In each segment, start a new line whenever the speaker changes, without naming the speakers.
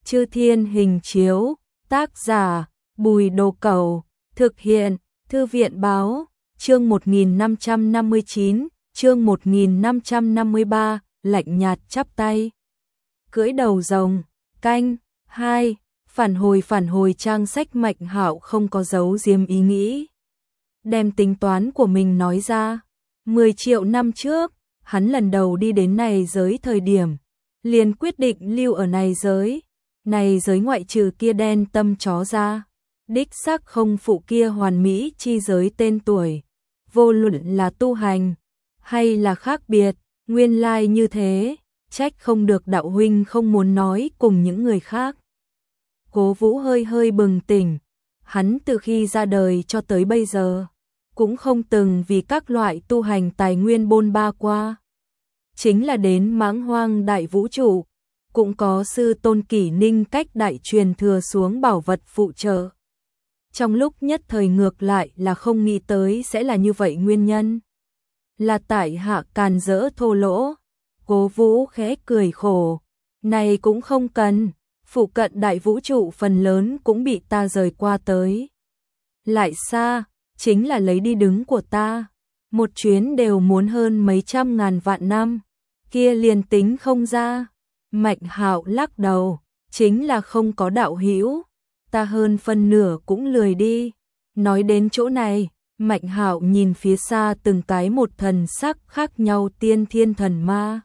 Chư Thiên Hình Chiếu, tác giả Bùi Đồ Cẩu, thực hiện Thư viện Báo, chương 1559, chương 1553, lạnh nhạt chắp tay. Cưỡi đầu rồng, canh, 2, phản hồi trang sách. Mạnh Hạo không có giấu giếm ý nghĩ, đem tính toán của mình nói ra. 10 triệu năm trước, hắn lần đầu đi đến này giới thời điểm, liền quyết định lưu ở này giới. Này giới ngoại trừ kia đen tâm chó ra, đích xác không phụ kia hoàn mỹ chi giới tên tuổi. Vô luận là tu hành, hay là khác biệt, nguyên lai như thế, trách không được đạo huynh không muốn nói cùng những người khác. Cố Vũ hơi bừng tỉnh, hắn từ khi ra đời cho tới bây giờ, cũng không từng vì các loại tu hành tài nguyên bôn ba qua. Chính là đến Mãng Hoang đại vũ trụ, cũng có sư tôn Kỷ Ninh cách đại truyền thừa xuống bảo vật phụ trợ. Trong lúc nhất thời ngược lại là không nghĩ tới sẽ là như vậy, nguyên nhân là tại hạ càn rỡ thô lỗ. Cố Vũ khẽ cười khổ, này cũng không cần, phụ cận đại vũ trụ phần lớn cũng bị ta rời qua tới. Lại xa, chính là lấy đi đứng của ta, một chuyến đều muốn hơn mấy trăm ngàn vạn năm, kia liền tính không ra. Mạnh Hạo lắc đầu, chính là không có đạo hữu, ta hơn phân nửa cũng lười đi. Nói đến chỗ này, Mạnh Hạo nhìn phía xa từng cái một thần sắc khác nhau tiên thiên thần ma.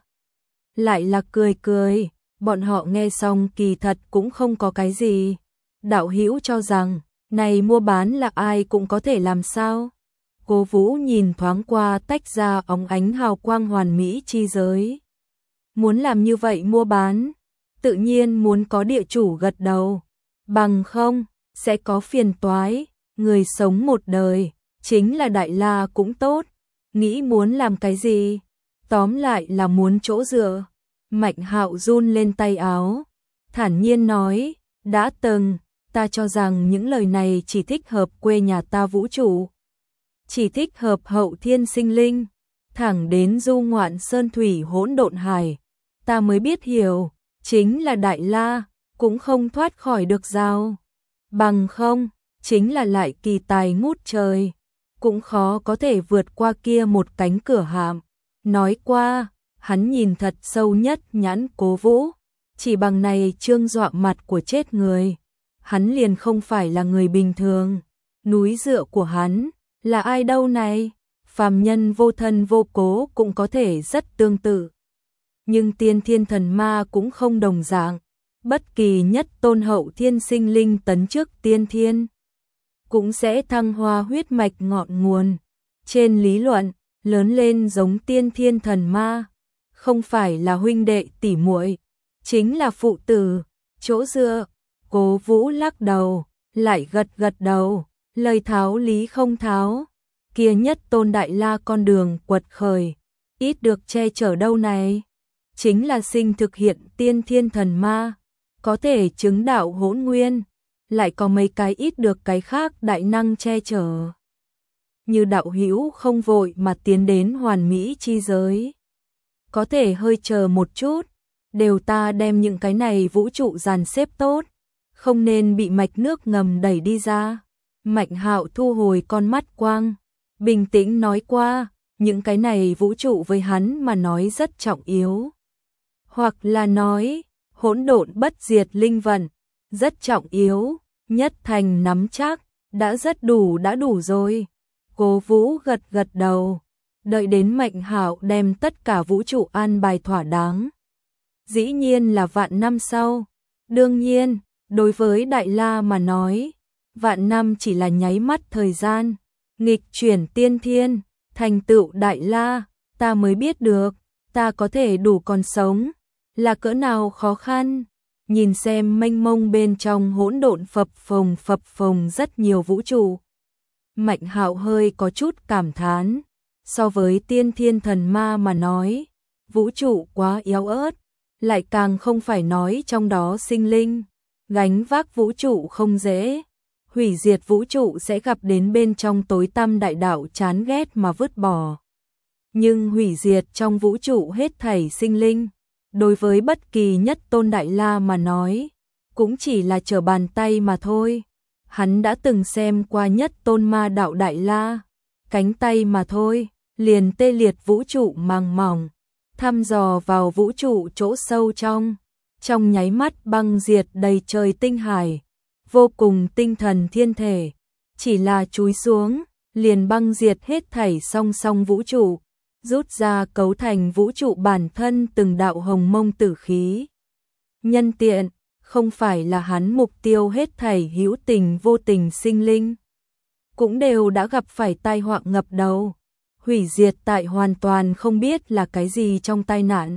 Lại là cười, bọn họ nghe xong kỳ thật cũng không có cái gì. Đạo hữu cho rằng, này mua bán là ai cũng có thể làm sao? Cố Vũ nhìn thoáng qua tách ra óng ánh hào quang hoàn mỹ chi giới. Muốn làm như vậy mua bán, tự nhiên muốn có địa chủ gật đầu, bằng không, sẽ có phiền toái. Người sống một đời, chính là đại la cũng tốt, nghĩ muốn làm cái gì, tóm lại là muốn chỗ dựa. Mạnh Hạo run lên tay áo, thản nhiên nói, đã từng, ta cho rằng những lời này chỉ thích hợp quê nhà ta vũ trụ, chỉ thích hợp hậu thiên sinh linh, thẳng đến du ngoạn sơn thủy hỗn độn hải, ta mới biết hiểu, chính là đại la, cũng không thoát khỏi được giao. Bằng không, chính là lại kỳ tài ngút trời, cũng khó có thể vượt qua kia một cánh cửa hàm. Nói qua, hắn nhìn thật sâu nhất nhãn Cố Vũ, chỉ bằng này trương dọa mặt của chết người, hắn liền không phải là người bình thường. Núi dựa của hắn, là ai đâu này? Phàm nhân vô thân vô cố cũng có thể rất tương tự. Nhưng tiên thiên thần ma cũng không đồng dạng, bất kỳ nhất tôn hậu thiên sinh linh tấn trước tiên thiên, cũng sẽ thăng hoa huyết mạch ngọn nguồn. Trên lý luận, lớn lên giống tiên thiên thần ma, không phải là huynh đệ tỷ muội, chính là phụ tử, chỗ dựa. Cố Vũ lắc đầu, lại gật đầu, lời tháo lý không tháo. Kia nhất tôn đại la con đường quật khởi, ít được che chở đâu này. Chính là sinh thực hiện tiên thiên thần ma, có thể chứng đạo hỗn nguyên, lại có mấy cái ít được cái khác đại năng che chở. Như đạo hữu không vội mà tiến đến hoàn mỹ chi giới, có thể hơi chờ một chút, đều ta đem những cái này vũ trụ dàn xếp tốt, không nên bị mạch nước ngầm đẩy đi ra. Mạnh Hạo thu hồi con mắt quang, bình tĩnh nói qua, những cái này vũ trụ với hắn mà nói rất trọng yếu. Hoặc là nói, hỗn độn bất diệt linh vận, rất trọng yếu, nhất thành nắm chắc, đã đủ rồi. Cố Vũ gật đầu, đợi đến Mạnh Hạo đem tất cả vũ trụ an bài thỏa đáng. Dĩ nhiên là vạn năm sau, đương nhiên, đối với Đại La mà nói, vạn năm chỉ là nháy mắt thời gian, nghịch chuyển tiên thiên, thành tựu Đại La, ta mới biết được, ta có thể đủ còn sống, là cỡ nào khó khăn. Nhìn xem mênh mông bên trong hỗn độn phập phồng rất nhiều vũ trụ. Mạnh Hạo hơi có chút cảm thán, so với tiên thiên thần ma mà nói, vũ trụ quá yếu ớt, lại càng không phải nói trong đó sinh linh, gánh vác vũ trụ không dễ, hủy diệt vũ trụ sẽ gặp đến bên trong tối tăm đại đạo chán ghét mà vứt bỏ. Nhưng hủy diệt trong vũ trụ hết thảy sinh linh, đối với bất kỳ nhất tôn đại la mà nói, cũng chỉ là trở bàn tay mà thôi. Hắn đã từng xem qua nhất tôn ma đạo Đại La, cánh tay mà thôi, liền tê liệt vũ trụ màng mỏng, thăm dò vào vũ trụ chỗ sâu trong nháy mắt băng diệt đầy trời tinh hải, vô cùng tinh thần thiên thể, chỉ là chúi xuống, liền băng diệt hết thảy song song vũ trụ, rút ra cấu thành vũ trụ bản thân từng đạo hồng mông tử khí. Nhân tiện, không phải là hắn mục tiêu hết thảy hữu tình vô tình sinh linh, cũng đều đã gặp phải tai họa ngập đầu, hủy diệt tại hoàn toàn không biết là cái gì trong tai nạn.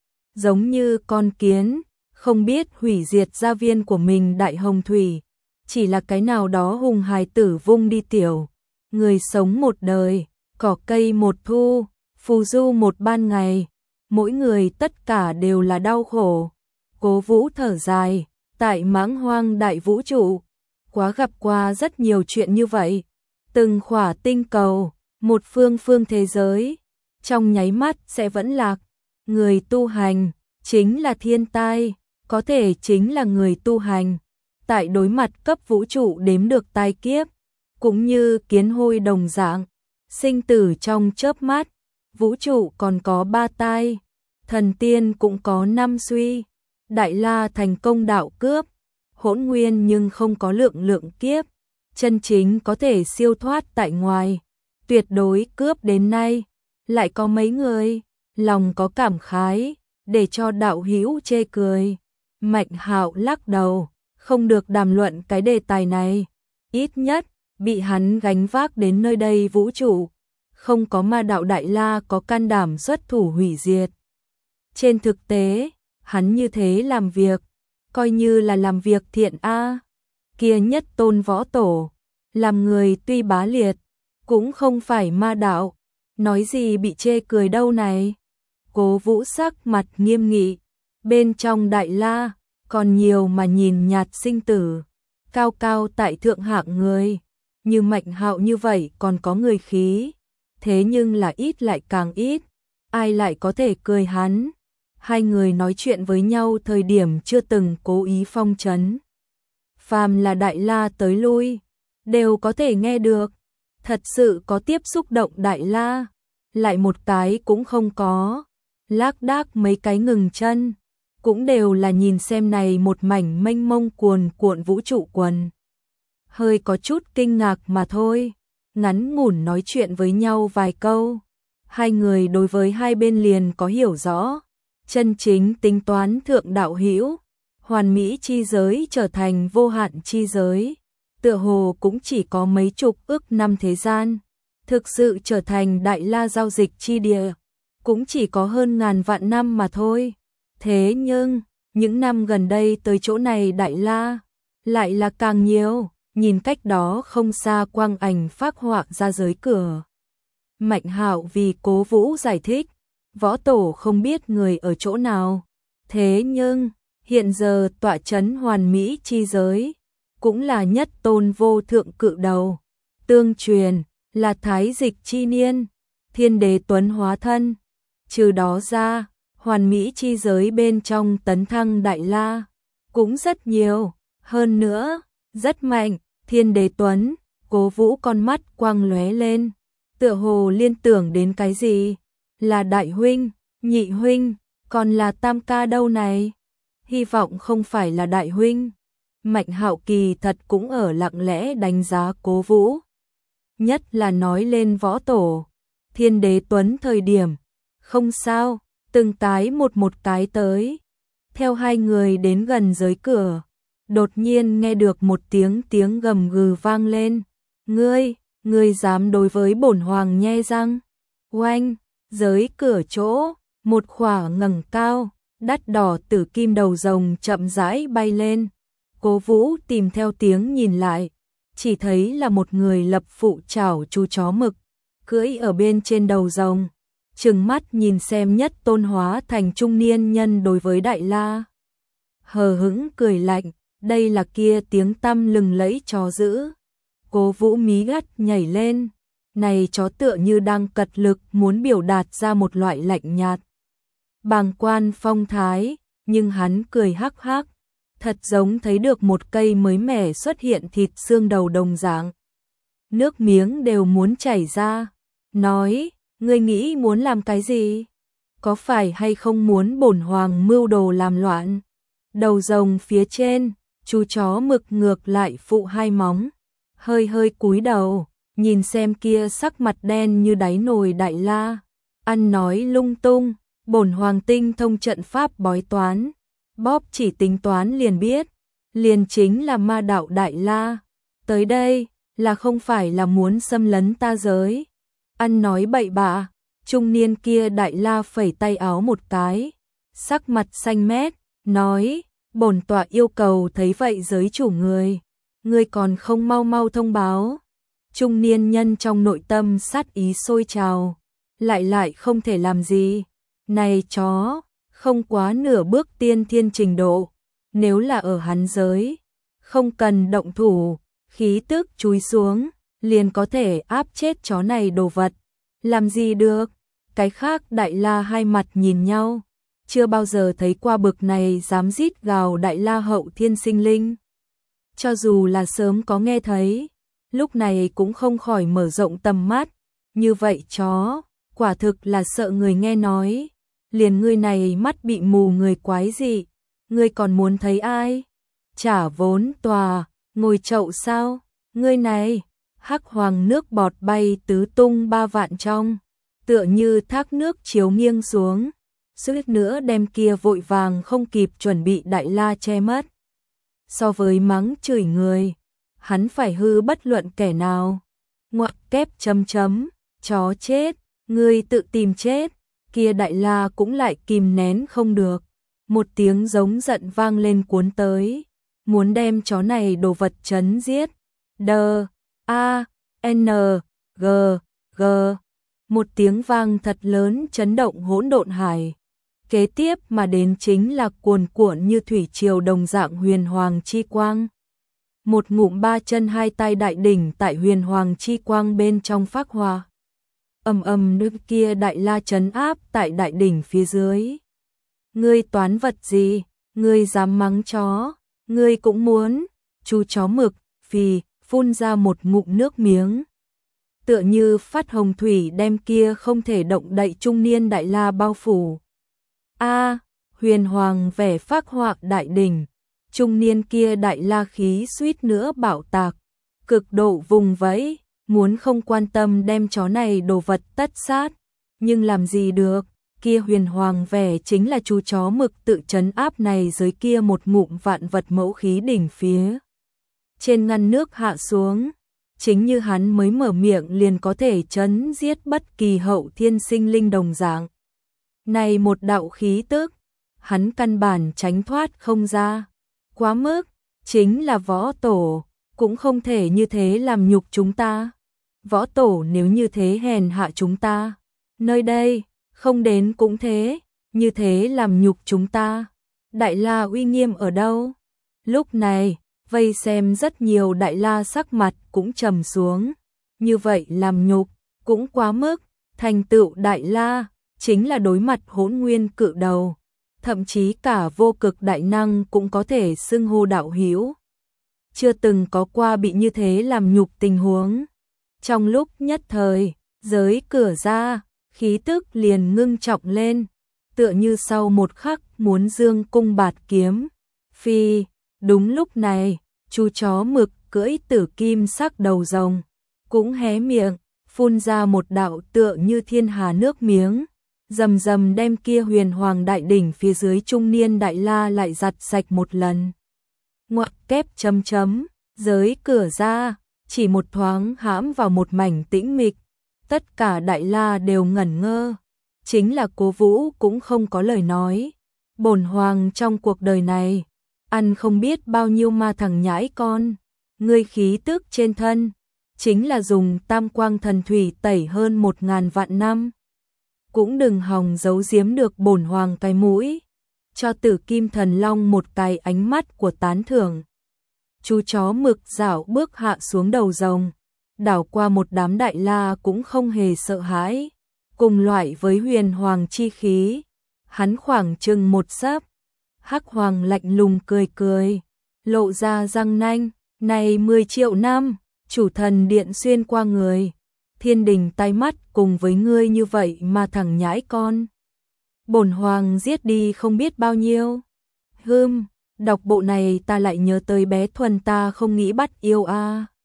Giống như con kiến, không biết hủy diệt gia viên của mình Đại Hồng Thủy, chỉ là cái nào đó hùng hài tử vung đi tiểu. Người sống một đời, cỏ cây một thu, phù du một ban ngày, mỗi người tất cả đều là đau khổ. Cố Vũ thở dài, tại mãng hoang đại vũ trụ, quá gặp qua rất nhiều chuyện như vậy. Từng khỏa tinh cầu, một phương phương thế giới, trong nháy mắt sẽ vẫn lạc. Người tu hành, chính là thiên tai, có thể chính là người tu hành. Tại đối mặt cấp vũ trụ đếm được tai kiếp, cũng như kiến hôi đồng dạng, sinh tử trong chớp mắt, vũ trụ còn có 3 tai, thần tiên cũng có 5 suy. Đại La thành công đạo cướp, hỗn nguyên nhưng không có lượng kiếp, chân chính có thể siêu thoát tại ngoài, tuyệt đối cướp đến nay, lại có mấy người, lòng có cảm khái, để cho đạo hữu chê cười. Mạnh Hạo lắc đầu, không được đàm luận cái đề tài này, ít nhất, bị hắn gánh vác đến nơi đây vũ trụ, không có ma đạo Đại La có can đảm xuất thủ hủy diệt. Trên thực tế, hắn như thế làm việc, coi như là làm việc thiện a. Kia nhất tôn võ tổ, làm người tuy bá liệt, cũng không phải ma đạo, nói gì bị chê cười đâu này. Cố Vũ sắc mặt nghiêm nghị, bên trong Đại La, còn nhiều mà nhìn nhạt sinh tử, cao cao tại thượng hạng người, như Mạnh Hạo như vậy còn có người khí, thế nhưng là ít lại càng ít, ai lại có thể cười hắn. Hai người nói chuyện với nhau thời điểm chưa từng cố ý phong trấn. Phàm là Đại La tới lui, đều có thể nghe được. Thật sự có tiếp xúc động Đại La, lại một cái cũng không có. Lác đác mấy cái ngừng chân, cũng đều là nhìn xem này một mảnh mênh mông cuồn cuộn vũ trụ quần. Hơi có chút kinh ngạc mà thôi, ngắn ngủn nói chuyện với nhau vài câu. Hai người đối với hai bên liền có hiểu rõ. Chân chính tính toán thượng đạo hữu, hoàn mỹ chi giới trở thành vô hạn chi giới, tựa hồ cũng chỉ có mấy chục ức năm thế gian, thực sự trở thành Đại La giao dịch chi địa, cũng chỉ có hơn ngàn vạn năm mà thôi. Thế nhưng, những năm gần đây tới chỗ này Đại La, lại là càng nhiều, nhìn cách đó không xa quang ảnh phác họa ra giới cửa. Mạnh Hạo vì Cố Vũ giải thích, võ tổ không biết người ở chỗ nào, thế nhưng, hiện giờ tọa chấn hoàn mỹ chi giới, cũng là nhất tôn vô thượng cự đầu, tương truyền, là thái dịch chi niên, thiên đế tuấn hóa thân. Trừ đó ra, hoàn mỹ chi giới bên trong tấn thăng Đại La, cũng rất nhiều, hơn nữa, rất mạnh, thiên đế tuấn. Cố Vũ con mắt quang lóe lên, tựa hồ liên tưởng đến cái gì, là đại huynh, nhị huynh, còn là tam ca đâu này, hy vọng không phải là đại huynh. Mạnh Hạo kỳ thật cũng ở lặng lẽ đánh giá Cố Vũ, nhất là nói lên võ tổ, thiên đế tuấn thời điểm, không sao, từng cái một cái tới. Theo hai người đến gần giới cửa, đột nhiên nghe được một tiếng gầm gừ vang lên. Ngươi dám đối với bổn hoàng nhe răng? Oanh, giới cửa chỗ, một khỏa ngẩng cao, đắt đỏ tử kim đầu rồng chậm rãi bay lên. Cố Vũ tìm theo tiếng nhìn lại, chỉ thấy là một người lập phụ chảo chú chó mực, cưỡi ở bên trên đầu rồng, trừng mắt nhìn xem nhất tôn hóa thành trung niên nhân đối với Đại La. Hờ hững cười lạnh, đây là kia tiếng tăm lừng lẫy chó dữ. Cố Vũ mí gắt nhảy lên, này chó tựa như đang cật lực muốn biểu đạt ra một loại lạnh nhạt, bàng quan phong thái, nhưng hắn cười hắc hắc, thật giống thấy được một cây mới mẻ xuất hiện thịt xương đầu đồng dạng. Nước miếng đều muốn chảy ra, nói, ngươi nghĩ muốn làm cái gì? Có phải hay không muốn bổn hoàng mưu đồ làm loạn? Đầu rồng phía trên, chú chó mực ngược lại phụ hai móng, hơi hơi cúi đầu, nhìn xem kia sắc mặt đen như đáy nồi Đại La, ăn nói lung tung, bổn hoàng tinh thông trận pháp bói toán, bóp chỉ tính toán liền biết, liền chính là ma đạo Đại La, tới đây là không phải là muốn xâm lấn ta giới, ăn nói bậy bạ. Trung niên kia Đại La phẩy tay áo một cái, sắc mặt xanh mét, nói, bổn tọa yêu cầu thấy vậy giới chủ người còn không mau mau thông báo. Trung niên nhân trong nội tâm sát ý sôi trào, lại không thể làm gì, này chó, không quá nửa bước tiên thiên trình độ, nếu là ở hắn giới, không cần động thủ, khí tức chúi xuống, liền có thể áp chết chó này đồ vật, làm gì được. Cái khác Đại La hai mặt nhìn nhau, chưa bao giờ thấy qua bực này dám rít gào Đại La hậu thiên sinh linh. Cho dù là sớm có nghe thấy, lúc này cũng không khỏi mở rộng tầm mắt, như vậy chó, quả thực là sợ người nghe nói, liền ngươi này mắt bị mù người quái gì, ngươi còn muốn thấy ai? Trả vốn tòa, ngồi chậu sao? Ngươi này, hắc hoàng nước bọt bay tứ tung ba vạn trong. Tựa như thác nước chiếu nghiêng xuống, suýt nữa đem kia vội vàng không kịp chuẩn bị Đại La che mất. So với mắng chửi người, hắn phải hư bất luận kẻ nào. Ngoặc kép chấm chấm, chó chết, ngươi tự tìm chết, kia Đại La cũng lại kìm nén không được. Một tiếng giống giận vang lên cuốn tới, muốn đem chó này đồ vật chấn giết. Đờ, A, N, G, G. Một tiếng vang thật lớn chấn động hỗn độn hải. Kế tiếp mà đến chính là cuồn cuộn như thủy triều đồng dạng huyền hoàng chi quang. Một ngụm ba chân hai tay đại đỉnh tại huyền hoàng chi quang bên trong phác hoa. Nước kia Đại La trấn áp tại đại đỉnh phía dưới. Ngươi toán vật gì? Ngươi dám mắng chó? Ngươi cũng muốn? Chú chó mực, phì, phun ra một ngụm nước miếng. Tựa như phát hồng thủy đem kia không thể động đậy trung niên Đại La bao phủ. A, huyền hoàng vẻ phác họa đại đỉnh, trung niên kia Đại La khí suýt nữa bạo tạc, cực độ vùng vẫy, muốn không quan tâm đem chó này đồ vật tất sát, nhưng làm gì được, kia huyền hoàng vẻ chính là chú chó mực tự trấn áp này dưới kia một ngụm vạn vật mẫu khí đỉnh phía. Trên ngăn nước hạ xuống. Chính như hắn mới mở miệng liền có thể chấn giết bất kỳ hậu thiên sinh linh đồng dạng. Này một đạo khí tức, hắn căn bản tránh thoát không ra. Quá mức, chính là võ tổ, cũng không thể như thế làm nhục chúng ta. Võ tổ nếu như thế hèn hạ chúng ta, nơi đây, không đến cũng thế, như thế làm nhục chúng ta. Đại La uy nghiêm ở đâu? Lúc này, vây xem rất nhiều Đại La sắc mặt cũng trầm xuống, như vậy làm nhục, cũng quá mức, thành tựu Đại La, chính là đối mặt hỗn nguyên cự đầu, thậm chí cả vô cực đại năng cũng có thể xưng hô đạo hữu. Chưa từng có qua bị như thế làm nhục tình huống. Trong lúc nhất thời, giới cửa ra, khí tức liền ngưng trọng lên, tựa như sau một khắc muốn dương cung bạt kiếm. Phi, đúng lúc này, chú chó mực cưỡi tử kim sắc đầu rồng, cũng hé miệng, phun ra một đạo tựa như thiên hà nước miếng, rầm rầm đem kia huyền hoàng đại đỉnh phía dưới trung niên Đại La lại giặt sạch một lần. Ngoặc kép chấm chấm, giới cửa ra, chỉ một thoáng hãm vào một mảnh tĩnh mịch, tất cả Đại La đều ngẩn ngơ, chính là Cố Vũ cũng không có lời nói. Bổn hoàng trong cuộc đời này, ăn không biết bao nhiêu ma thằng nhãi con, ngươi khí tức trên thân, chính là dùng tam quang thần thủy tẩy hơn 1000 vạn năm. Cũng đừng hòng giấu giếm được bổn hoàng cái mũi, cho Tử Kim Thần Long một cái ánh mắt của tán thưởng. Chú chó mực dạo bước hạ xuống đầu rồng, đảo qua một đám Đại La cũng không hề sợ hãi, cùng loại với huyền hoàng chi khí, hắn khoảng chừng một xấp, Hắc Hoàng lạnh lùng cười cười, lộ ra răng nanh, này 10 triệu năm, chủ thần điện xuyên qua người, thiên đình tai mắt cùng với ngươi như vậy mà thằng nhãi con. Bổn hoàng giết đi không biết bao nhiêu. Đọc bộ này ta lại nhớ tới bé Thuần ta không nghĩ bắt yêu a.